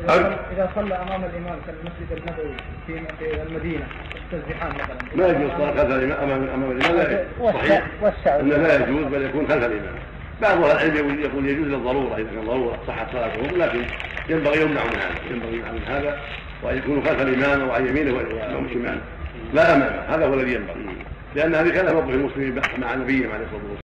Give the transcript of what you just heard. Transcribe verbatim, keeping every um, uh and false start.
إذا صلى أمام الإمام في المسجد النبوي في المدينة التزدحام مثلا ما يجوز الصلاة خلف الإمام أمام الإمام، لا صحيح أنه لا يجوز بل يكون خلف الإمام. بعض أهل العلم يقول يجوز للضرورة إذا كان ضرورة صحت صلاتهم، لكن ينبغي يمنع من هذا، ينبغي يمنع من هذا وأن يكونوا خلف الإمام أو عن يمينه أو شماله لا أمامه، هذا هو الذي ينبغي، لأن هذه كانت موقف المسلمين مع نبيهم عليه الصلاة والسلام.